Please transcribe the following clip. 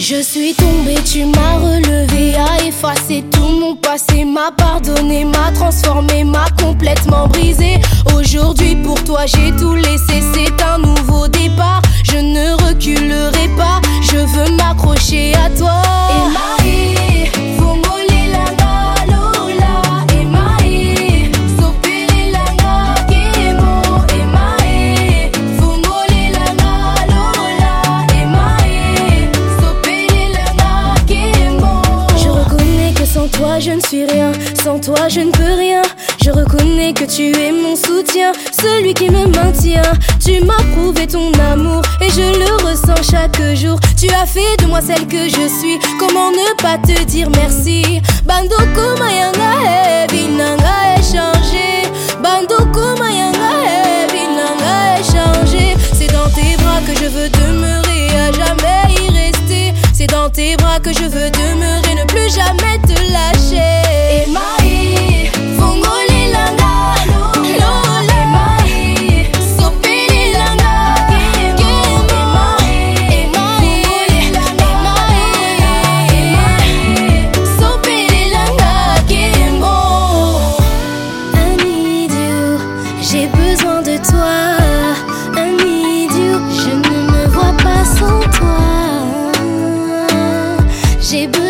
Je suis tombée, tu m'as relevé, a effacé tout mon passé, m'a pardonné, m'a transformé, m'a complètement brisé. Aujourd'hui pour toi j'ai tout laissé, c'est un nouveau départ. Je ne reculerai pas, je veux m'accrocher à toi. Emae, fongoli langa lola. Emae, sopeli langa kemo. Emae, fongoli langa lola. Emae, sopeli langa kemo. Je reconnais que sans toi je ne suis rien, sans toi je ne peux rien. Je reconnais que tu es mon soutien, celui qui me maintient. Tu m'as prouvé ton amour et je le ressens chaque jour. Tu as fait de moi celle que je suis, comment ne pas te dire merci. Bandoko mayanga binanga échangé. Bandoko mayanga binanga échangé. C'est dans tes bras que je veux demeurer, à jamais y rester. C'est dans tes bras que je veux demeurer, ne plus jamais te lâcher. Emae, fongoli langa lola. Emae, sopeli langa kemo. Emae, sopeli langa kemo. I need you, j'ai besoin de toi. I need you, je ne me vois pas sans toi. J'ai besoin